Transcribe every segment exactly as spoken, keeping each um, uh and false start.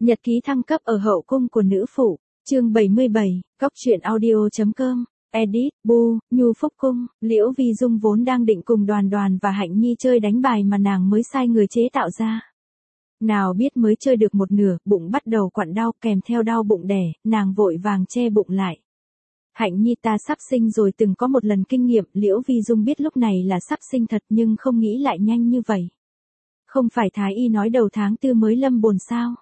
Nhật ký thăng cấp ở hậu cung của nữ phụ, chương bảy mươi bảy, cóc truyện audio.com, edit, bu, Nhu Phúc Cung, Liễu Vi Dung vốn đang định cùng Đoàn Đoàn và Hạnh Nhi chơi đánh bài mà nàng mới sai người chế tạo ra. Nào biết mới chơi được một nửa, bụng bắt đầu quặn đau kèm theo đau bụng đẻ, nàng vội vàng che bụng lại. Hạnh Nhi ta sắp sinh rồi, từng có một lần kinh nghiệm, Liễu Vi Dung biết lúc này là sắp sinh thật nhưng không nghĩ lại nhanh như vậy. Không phải Thái Y nói đầu tháng tư mới lâm bồn sao?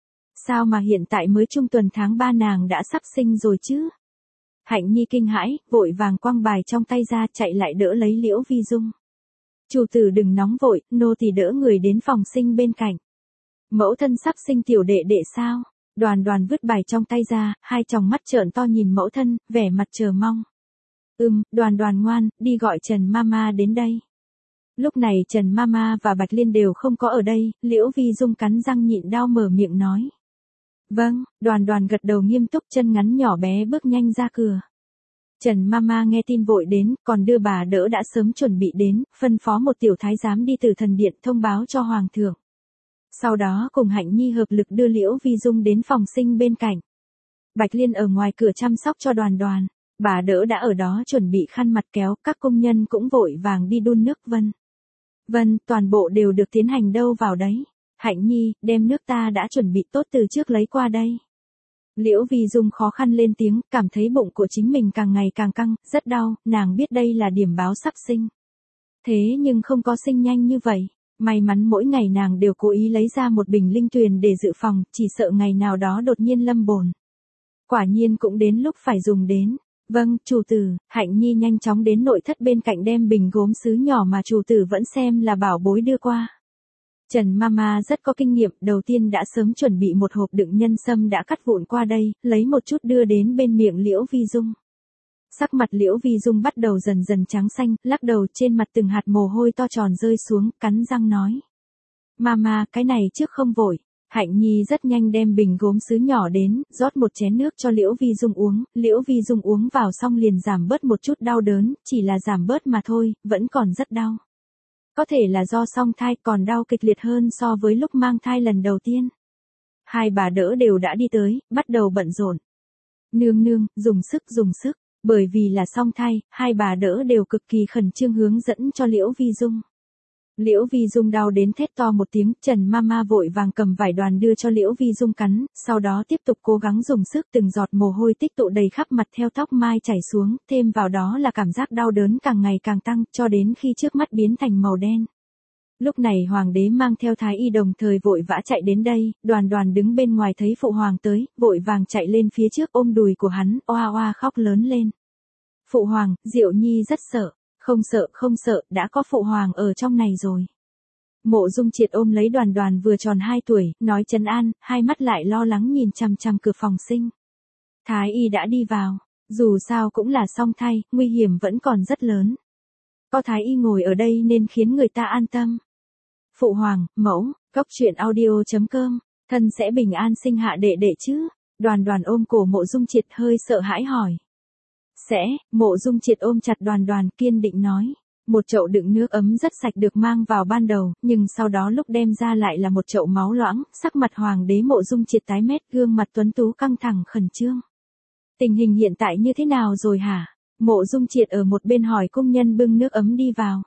Sao mà hiện tại mới trung tuần tháng ba nàng đã sắp sinh rồi chứ? Hạnh Nhi kinh hãi, vội vàng quăng bài trong tay ra chạy lại đỡ lấy Liễu Vi Dung. Chủ tử đừng nóng vội, nô tỳ đỡ người đến phòng sinh bên cạnh. Mẫu thân sắp sinh tiểu đệ đệ sao? Đoàn Đoàn vứt bài trong tay ra, hai tròng mắt trợn to nhìn mẫu thân, vẻ mặt chờ mong. Ừm, Đoàn Đoàn ngoan, đi gọi Trần Mama đến đây. Lúc này Trần Mama và Bạch Liên đều không có ở đây, Liễu Vi Dung cắn răng nhịn đau mở miệng nói. Vâng, Đoàn Đoàn gật đầu nghiêm túc, chân ngắn nhỏ bé bước nhanh ra cửa. Trần Mama nghe tin vội đến, còn đưa bà đỡ đã sớm chuẩn bị đến, phân phó một tiểu thái giám đi từ thần điện thông báo cho Hoàng thượng. Sau đó cùng Hạnh Nhi hợp lực đưa Liễu Vi Dung đến phòng sinh bên cạnh. Bạch Liên ở ngoài cửa chăm sóc cho Đoàn Đoàn, bà đỡ đã ở đó chuẩn bị khăn mặt kéo, các công nhân cũng vội vàng đi đun nước. Vân. Vân, toàn bộ đều được tiến hành đâu vào đấy. Hạnh Nhi, đem nước ta đã chuẩn bị tốt từ trước lấy qua đây. Liễu Vi Dung khó khăn lên tiếng, cảm thấy bụng của chính mình càng ngày càng căng, rất đau, nàng biết đây là điểm báo sắp sinh. Thế nhưng không có sinh nhanh như vậy. May mắn mỗi ngày nàng đều cố ý lấy ra một bình linh tuyền để dự phòng, chỉ sợ ngày nào đó đột nhiên lâm bồn. Quả nhiên cũng đến lúc phải dùng đến. Vâng, chủ tử. Hạnh Nhi nhanh chóng đến nội thất bên cạnh đem bình gốm sứ nhỏ mà chủ tử vẫn xem là bảo bối đưa qua. Trần Mama rất có kinh nghiệm, đầu tiên đã sớm chuẩn bị một hộp đựng nhân sâm đã cắt vụn qua đây, lấy một chút đưa đến bên miệng Liễu Vi Dung. Sắc mặt Liễu Vi Dung bắt đầu dần dần trắng xanh, lắc đầu, trên mặt từng hạt mồ hôi to tròn rơi xuống, cắn răng nói. Mama, cái này trước không vội. Hạnh Nhi rất nhanh đem bình gốm sứ nhỏ đến, rót một chén nước cho Liễu Vi Dung uống, Liễu Vi Dung uống vào xong liền giảm bớt một chút đau đớn, chỉ là giảm bớt mà thôi, vẫn còn rất đau. Có thể là do song thai, còn đau kịch liệt hơn so với lúc mang thai lần đầu tiên. Hai bà đỡ đều đã đi tới, bắt đầu bận rộn. Nương nương, dùng sức dùng sức. Bởi vì là song thai, hai bà đỡ đều cực kỳ khẩn trương hướng dẫn cho Liễu Vi Dung. Liễu Vi Dung đau đến thét to một tiếng, Trần Mama vội vàng cầm vải đoàn đưa cho Liễu Vi Dung cắn, sau đó tiếp tục cố gắng dùng sức, từng giọt mồ hôi tích tụ đầy khắp mặt theo tóc mai chảy xuống, thêm vào đó là cảm giác đau đớn càng ngày càng tăng, cho đến khi trước mắt biến thành màu đen. Lúc này Hoàng đế mang theo Thái Y đồng thời vội vã chạy đến đây, Đoàn Đoàn đứng bên ngoài thấy Phụ Hoàng tới, vội vàng chạy lên phía trước ôm đùi của hắn, oa oa khóc lớn lên. Phụ Hoàng, Diệu Nhi rất sợ. Không sợ, không sợ, đã có Phụ Hoàng ở trong này rồi. Mộ Dung Triệt ôm lấy Đoàn Đoàn vừa tròn hai tuổi, nói trấn an, hai mắt lại lo lắng nhìn chằm chằm cửa phòng sinh. Thái Y đã đi vào, dù sao cũng là song thai, nguy hiểm vẫn còn rất lớn. Có Thái Y ngồi ở đây nên khiến người ta an tâm. Phụ Hoàng, mẫu, cóc truyện audio.com, thân sẽ bình an sinh hạ đệ đệ chứ? Đoàn Đoàn ôm cổ Mộ Dung Triệt hơi sợ hãi hỏi. Sẽ, Mộ Dung Triệt ôm chặt Đoàn Đoàn kiên định nói. Một chậu đựng nước ấm rất sạch được mang vào ban đầu, nhưng sau đó lúc đem ra lại là một chậu máu loãng, sắc mặt Hoàng đế Mộ Dung Triệt tái mét, gương mặt tuấn tú căng thẳng khẩn trương. Tình hình hiện tại như thế nào rồi hả? Mộ Dung Triệt ở một bên hỏi cung nhân bưng nước ấm đi vào.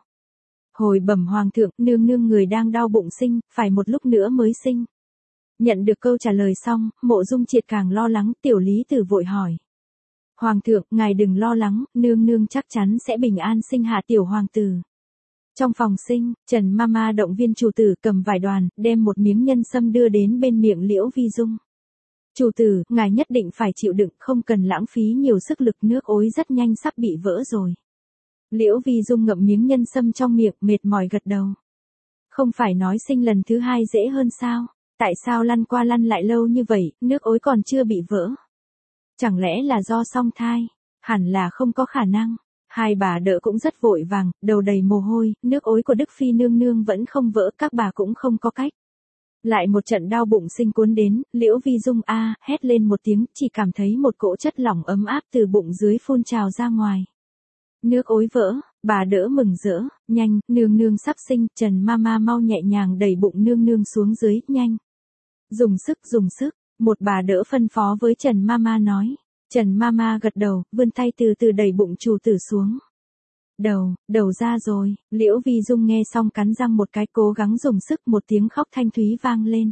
Hồi bẩm Hoàng thượng, nương nương người đang đau bụng sinh, phải một lúc nữa mới sinh. Nhận được câu trả lời xong, Mộ Dung Triệt càng lo lắng, Tiểu Lý Tử vội hỏi. Hoàng thượng, ngài đừng lo lắng, nương nương chắc chắn sẽ bình an sinh hạ tiểu hoàng tử. Trong phòng sinh, Trần Mama động viên chủ tử cầm vải đoàn, đem một miếng nhân sâm đưa đến bên miệng Liễu Vi Dung. Chủ tử, ngài nhất định phải chịu đựng, không cần lãng phí nhiều sức lực, nước ối rất nhanh sắp bị vỡ rồi. Liễu Vi Dung ngậm miếng nhân sâm trong miệng, mệt mỏi gật đầu. Không phải nói sinh lần thứ hai dễ hơn sao? Tại sao lăn qua lăn lại lâu như vậy, nước ối còn chưa bị vỡ? Chẳng lẽ là do song thai? Hẳn là không có khả năng. Hai bà đỡ cũng rất vội vàng, đầu đầy mồ hôi, nước ối của Đức Phi nương nương vẫn không vỡ, các bà cũng không có cách. Lại một trận đau bụng sinh cuốn đến, Liễu Vi Dung a hét lên một tiếng, chỉ cảm thấy một cỗ chất lỏng ấm áp từ bụng dưới phun trào ra ngoài. Nước ối vỡ, bà đỡ mừng rỡ, nhanh, nương nương sắp sinh, Trần Mama mau nhẹ nhàng đẩy bụng nương nương xuống dưới, nhanh. Dùng sức, dùng sức, một bà đỡ phân phó với Trần Mama nói. Trần Mama gật đầu, vươn tay từ từ đẩy bụng chủ tử xuống. Đầu, đầu ra rồi, Liễu Vi Dung nghe xong cắn răng một cái, cố gắng dùng sức, một tiếng khóc thanh thúy vang lên.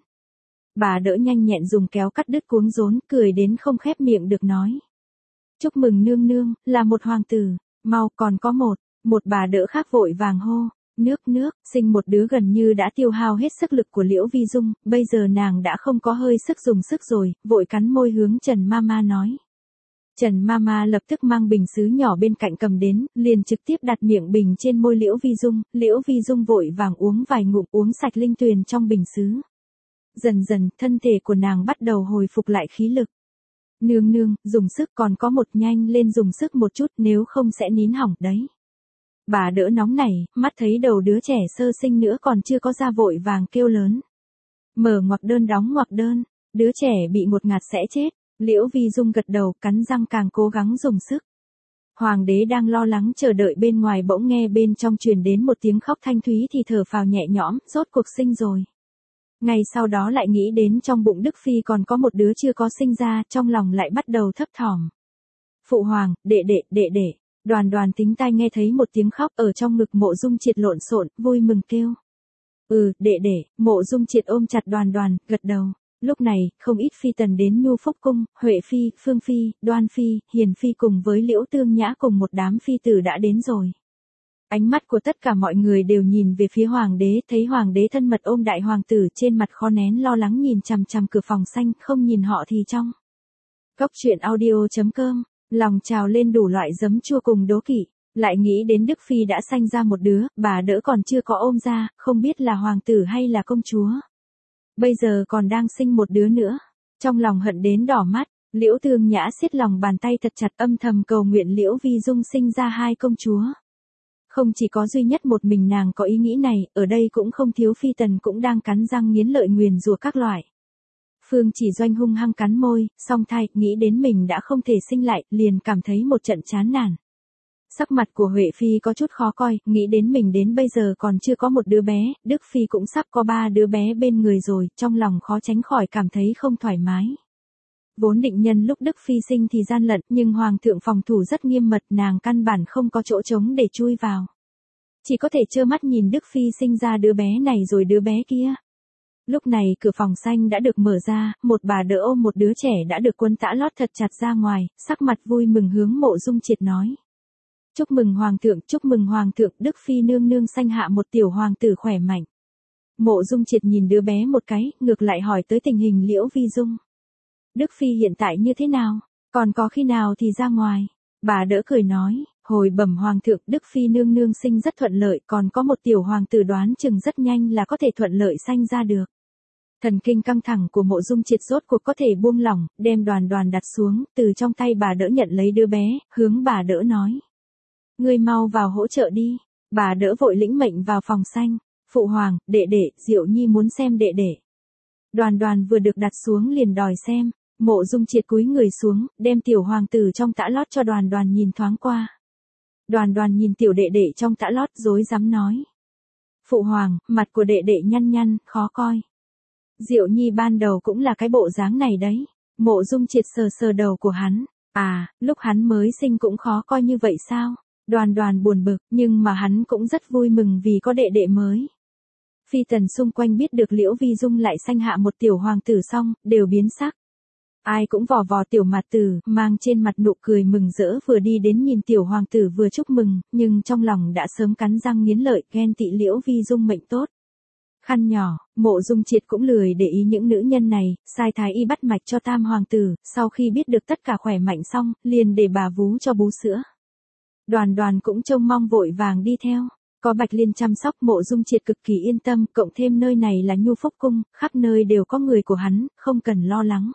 Bà đỡ nhanh nhẹn dùng kéo cắt đứt cuống rốn, cười đến không khép miệng được nói. Chúc mừng nương nương, là một hoàng tử, mau còn có một, một bà đỡ khác vội vàng hô. Nước nước, sinh một đứa gần như đã tiêu hao hết sức lực của Liễu Vi Dung, bây giờ nàng đã không có hơi sức dùng sức rồi, vội cắn môi hướng Trần Mama nói. Trần Mama lập tức mang bình sứ nhỏ bên cạnh cầm đến, liền trực tiếp đặt miệng bình trên môi Liễu Vi Dung, Liễu Vi Dung vội vàng uống vài ngụm, uống sạch linh tuyền trong bình sứ. Dần dần, thân thể của nàng bắt đầu hồi phục lại khí lực. Nương nương, dùng sức, còn có một, nhanh lên dùng sức một chút, nếu không sẽ nín hỏng đấy. Bà đỡ nóng nảy, mắt thấy đầu đứa trẻ sơ sinh nữa còn chưa có ra vội vàng kêu lớn. Mở ngoặc đơn đóng ngoặc đơn, đứa trẻ bị ngột ngạt sẽ chết. Liễu Vi Dung gật đầu, cắn răng càng cố gắng dùng sức. Hoàng đế đang lo lắng chờ đợi bên ngoài, bỗng nghe bên trong truyền đến một tiếng khóc thanh thúy thì thở phào nhẹ nhõm, rốt cuộc sinh rồi. Ngay sau đó lại nghĩ đến trong bụng Đức Phi còn có một đứa chưa có sinh ra, trong lòng lại bắt đầu thấp thỏm. Phụ hoàng, đệ đệ, đệ đệ. Đoàn Đoàn tính tai nghe thấy một tiếng khóc ở trong ngực Mộ Dung Triệt lộn xộn, vui mừng kêu. Ừ, đệ đệ. Mộ Dung Triệt ôm chặt Đoàn Đoàn, gật đầu. Lúc này, không ít phi tần đến Nhu Phúc Cung, Huệ Phi, Phương Phi, Đoan Phi, Hiền Phi cùng với Liễu Tương Nhã cùng một đám phi tử đã đến rồi. Ánh mắt của tất cả mọi người đều nhìn về phía hoàng đế, thấy hoàng đế thân mật ôm đại hoàng tử, trên mặt khó nén lo lắng nhìn chằm chằm cửa phòng xanh, không nhìn họ thì trong. Cốc truyện audio chấm com, lòng trào lên đủ loại giấm chua cùng đố kỵ, lại nghĩ đến Đức Phi đã sanh ra một đứa, bà đỡ còn chưa có ôm ra, không biết là hoàng tử hay là công chúa. Bây giờ còn đang sinh một đứa nữa, trong lòng hận đến đỏ mắt, Liễu Tương Nhã siết lòng bàn tay thật chặt, âm thầm cầu nguyện Liễu Vi Dung sinh ra hai công chúa. Không chỉ có duy nhất một mình nàng có ý nghĩ này, ở đây cũng không thiếu phi tần cũng đang cắn răng nghiến lợi nguyền rủa các loại. Phương Chỉ Doanh hung hăng cắn môi, song thai, nghĩ đến mình đã không thể sinh lại, liền cảm thấy một trận chán nản. Sắc mặt của Huệ Phi có chút khó coi, nghĩ đến mình đến bây giờ còn chưa có một đứa bé, Đức Phi cũng sắp có ba đứa bé bên người rồi, trong lòng khó tránh khỏi cảm thấy không thoải mái. Vốn định nhân lúc Đức Phi sinh thì gian lận, nhưng Hoàng thượng phòng thủ rất nghiêm mật, nàng căn bản không có chỗ trống để chui vào. Chỉ có thể trơ mắt nhìn Đức Phi sinh ra đứa bé này rồi đứa bé kia. Lúc này cửa phòng xanh đã được mở ra, một bà đỡ ôm một đứa trẻ đã được quấn tã lót thật chặt ra ngoài, sắc mặt vui mừng hướng Mộ Dung Triệt nói. Chúc mừng Hoàng thượng, chúc mừng Hoàng thượng, Đức Phi nương nương sanh hạ một tiểu hoàng tử khỏe mạnh. Mộ Dung Triệt nhìn đứa bé một cái, ngược lại hỏi tới tình hình Liễu Vi Dung. Đức Phi hiện tại như thế nào, còn có khi nào thì ra ngoài. Bà đỡ cười nói, hồi bẩm Hoàng thượng, Đức Phi nương nương sinh rất thuận lợi, còn có một tiểu hoàng tử đoán chừng rất nhanh là có thể thuận lợi sanh ra được. Thần kinh căng thẳng của Mộ Dung Triệt rốt cuộc có thể buông lỏng, đem Đoàn Đoàn đặt xuống, từ trong tay bà đỡ nhận lấy đứa bé, hướng bà đỡ nói. Ngươi mau vào hỗ trợ đi. Bà đỡ vội lĩnh mệnh vào phòng xanh. Phụ hoàng, đệ đệ, Diệu Nhi muốn xem đệ đệ. Đoàn Đoàn vừa được đặt xuống liền đòi xem. Mộ Dung Triệt cúi người xuống, đem tiểu hoàng tử trong tã lót cho Đoàn Đoàn nhìn thoáng qua. Đoàn Đoàn nhìn tiểu đệ đệ trong tã lót rối rắm nói. Phụ hoàng, mặt của đệ đệ nhăn nhăn, khó coi. Diệu Nhi ban đầu cũng là cái bộ dáng này đấy. Mộ Dung Triệt sờ sờ đầu của hắn. À, lúc hắn mới sinh cũng khó coi như vậy sao? Đoàn Đoàn buồn bực, nhưng mà hắn cũng rất vui mừng vì có đệ đệ mới. Phi tần xung quanh biết được Liễu Vi Dung lại sanh hạ một tiểu hoàng tử xong, đều biến sắc. Ai cũng vò vò tiểu mạt tử, mang trên mặt nụ cười mừng rỡ vừa đi đến nhìn tiểu hoàng tử vừa chúc mừng, nhưng trong lòng đã sớm cắn răng nghiến lợi, ghen tị Liễu Vi Dung mệnh tốt. Khăn nhỏ, Mộ Dung Triệt cũng lười để ý những nữ nhân này, sai thái y bắt mạch cho tam hoàng tử, sau khi biết được tất cả khỏe mạnh xong, liền để bà vú cho bú sữa. Đoàn Đoàn cũng trông mong vội vàng đi theo, có Bạch Liên chăm sóc Mộ Dung Triệt cực kỳ yên tâm, cộng thêm nơi này là Nhu Phúc Cung, khắp nơi đều có người của hắn, không cần lo lắng.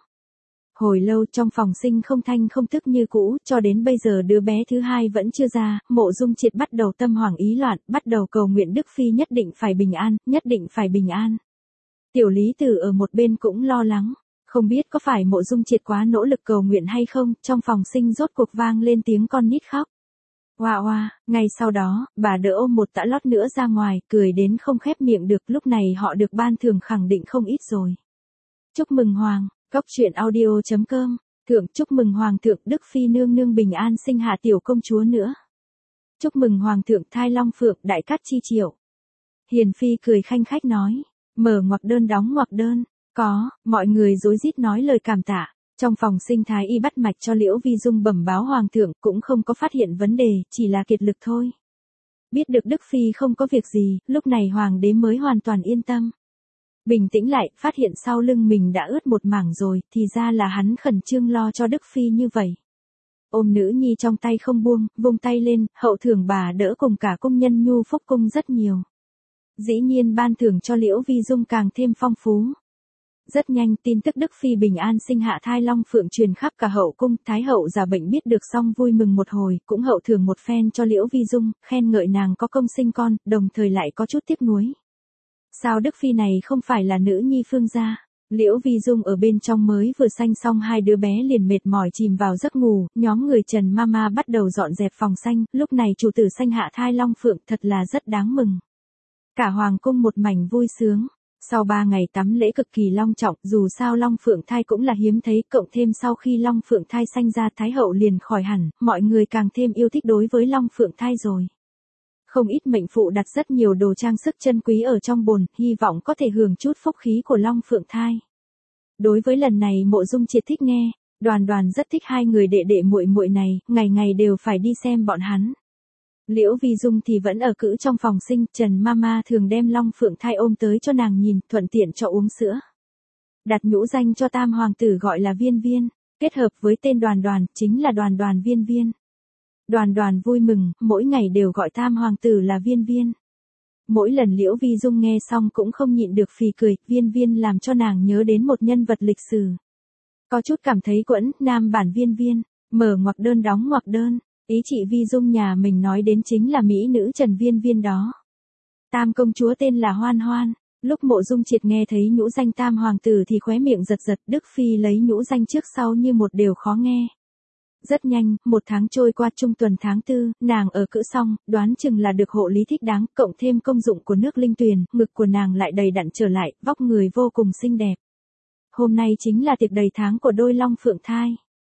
Hồi lâu trong phòng sinh không thanh không tức như cũ, cho đến bây giờ đứa bé thứ hai vẫn chưa ra, Mộ Dung Triệt bắt đầu tâm hoảng ý loạn, bắt đầu cầu nguyện Đức Phi nhất định phải bình an, nhất định phải bình an. Tiểu Lý Tử ở một bên cũng lo lắng, không biết có phải Mộ Dung Triệt quá nỗ lực cầu nguyện hay không, trong phòng sinh rốt cuộc vang lên tiếng con nít khóc. Hoa hoa, ngay sau đó, bà đỡ ôm một tã lót nữa ra ngoài, cười đến không khép miệng được, lúc này họ được ban thưởng khẳng định không ít rồi. Chúc mừng Hoàng, Cóc truyện audio.com, Thượng chúc mừng Hoàng thượng Đức Phi nương nương bình an sinh hạ tiểu công chúa nữa. Chúc mừng Hoàng thượng thai long phượng đại cát chi triệu. Hiền Phi cười khanh khách nói, mở ngoặc đơn đóng ngoặc đơn, có, mọi người rối rít nói lời cảm tạ. Trong phòng sinh thái y bắt mạch cho Liễu Vi Dung bẩm báo Hoàng thượng cũng không có phát hiện vấn đề, chỉ là kiệt lực thôi. Biết được Đức Phi không có việc gì, lúc này Hoàng đế mới hoàn toàn yên tâm. Bình tĩnh lại, phát hiện sau lưng mình đã ướt một mảng rồi, thì ra là hắn khẩn trương lo cho Đức Phi như vậy. Ôm nữ nhi trong tay không buông, vung tay lên, hậu thưởng bà đỡ cùng cả cung nhân nhu phúc cung rất nhiều. Dĩ nhiên ban thưởng cho Liễu Vi Dung càng thêm phong phú. Rất nhanh tin tức Đức Phi bình an sinh hạ thai long phượng truyền khắp cả hậu cung, Thái hậu giả bệnh biết được xong vui mừng một hồi, cũng hậu thưởng một phen cho Liễu Vi Dung, khen ngợi nàng có công sinh con, đồng thời lại có chút tiếc nuối. Sao Đức Phi này không phải là nữ nhi phương gia? Liễu Vi Dung ở bên trong mới vừa sanh xong hai đứa bé liền mệt mỏi chìm vào giấc ngủ, nhóm người Trần Mama bắt đầu dọn dẹp phòng sanh, lúc này chủ tử sanh hạ thai long phượng thật là rất đáng mừng. Cả hoàng cung một mảnh vui sướng. Sau ba ngày tắm lễ cực kỳ long trọng, dù sao long phượng thai cũng là hiếm thấy, cộng thêm sau khi long phượng thai sanh ra Thái hậu liền khỏi hẳn, mọi người càng thêm yêu thích đối với long phượng thai rồi. Không ít mệnh phụ đặt rất nhiều đồ trang sức chân quý ở trong bồn, hy vọng có thể hưởng chút phúc khí của long phượng thai. Đối với lần này Mộ Dung Triệt thích nghe, Đoàn Đoàn rất thích hai người đệ đệ muội muội này, ngày ngày đều phải đi xem bọn hắn. Liễu Vi Dung thì vẫn ở cữ trong phòng sinh, Trần Mama thường đem long phượng thai ôm tới cho nàng nhìn, thuận tiện cho uống sữa. Đặt nhũ danh cho tam hoàng tử gọi là Viên Viên, kết hợp với tên Đoàn Đoàn, chính là Đoàn Đoàn Viên Viên. Đoàn Đoàn vui mừng, mỗi ngày đều gọi tam hoàng tử là Viên Viên. Mỗi lần Liễu Vi Dung nghe xong cũng không nhịn được phì cười, Viên Viên làm cho nàng nhớ đến một nhân vật lịch sử. Có chút cảm thấy quẫn, nam bản Viên Viên, mở ngoặc đơn đóng ngoặc đơn. Ý chị Vi Dung nhà mình nói đến chính là mỹ nữ Trần Viên Viên đó. Tam công chúa tên là Hoan Hoan, lúc Mộ Dung Triệt nghe thấy nhũ danh tam hoàng tử thì khóe miệng giật giật, Đức Phi lấy nhũ danh trước sau như một đều khó nghe. Rất nhanh, một tháng trôi qua, trung tuần tháng tư, nàng ở cữ xong, đoán chừng là được hộ lý thích đáng, cộng thêm công dụng của nước linh tuyền, ngực của nàng lại đầy đặn trở lại, vóc người vô cùng xinh đẹp. Hôm nay chính là tiệc đầy tháng của đôi long phượng thai.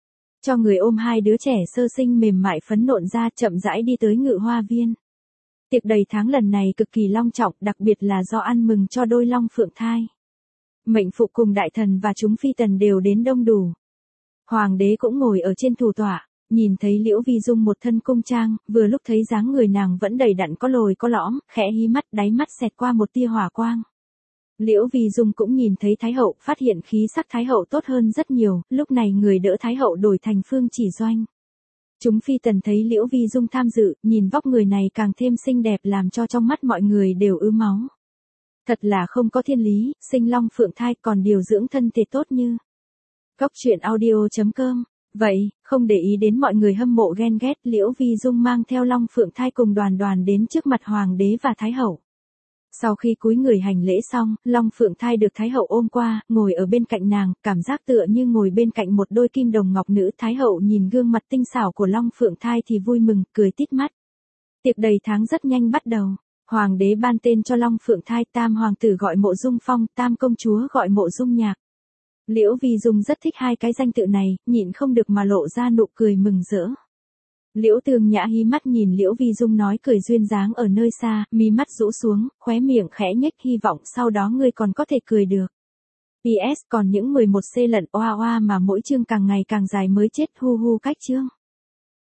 Cho người ôm hai đứa trẻ sơ sinh mềm mại phấn nộn ra chậm rãi đi tới Ngự Hoa Viên. Tiệc đầy tháng lần này cực kỳ long trọng, đặc biệt là do ăn mừng cho đôi long phượng thai. Mệnh phụ cùng đại thần và chúng phi tần đều đến đông đủ. Hoàng đế cũng ngồi ở trên thủ tọa, nhìn thấy Liễu Vi Dung một thân cung trang, vừa lúc thấy dáng người nàng vẫn đầy đặn có lồi có lõm, khẽ hí mắt, đáy mắt xẹt qua một tia hỏa quang. Liễu Vi Dung cũng nhìn thấy Thái hậu, phát hiện khí sắc Thái hậu tốt hơn rất nhiều, lúc này người đỡ Thái hậu đổi thành Phương Chỉ Doanh. Chúng phi tần thấy Liễu Vi Dung tham dự, nhìn vóc người này càng thêm xinh đẹp làm cho trong mắt mọi người đều ứ máu. Thật là không có thiên lý, sinh long phượng thai còn điều dưỡng thân thể tốt như. Cóc truyện audio.com. Vậy, không để ý đến mọi người hâm mộ ghen ghét, Liễu Vi Dung mang theo long phượng thai cùng Đoàn Đoàn đến trước mặt Hoàng đế và Thái hậu. Sau khi cúi người hành lễ xong, long phượng thai được Thái hậu ôm qua, ngồi ở bên cạnh nàng, cảm giác tựa như ngồi bên cạnh một đôi kim đồng ngọc nữ. Thái hậu nhìn gương mặt tinh xảo của long phượng thai thì vui mừng, cười tít mắt. Tiệc đầy tháng rất nhanh bắt đầu. Hoàng đế ban tên cho long phượng thai, tam hoàng tử gọi Mộ Dung Phong, tam công chúa gọi Mộ Dung Nhạc. Liễu Vi Dung rất thích hai cái danh tự này, nhịn không được mà lộ ra nụ cười mừng rỡ. Liễu Tường Nhã hí mắt nhìn Liễu Vi Dung nói cười duyên dáng ở nơi xa, mi mắt rũ xuống, khóe miệng khẽ nhếch, hy vọng sau đó ngươi còn có thể cười được. pê ét còn những mười một xê lận oa oa mà mỗi chương càng ngày càng dài mới chết, hu hu cách chương.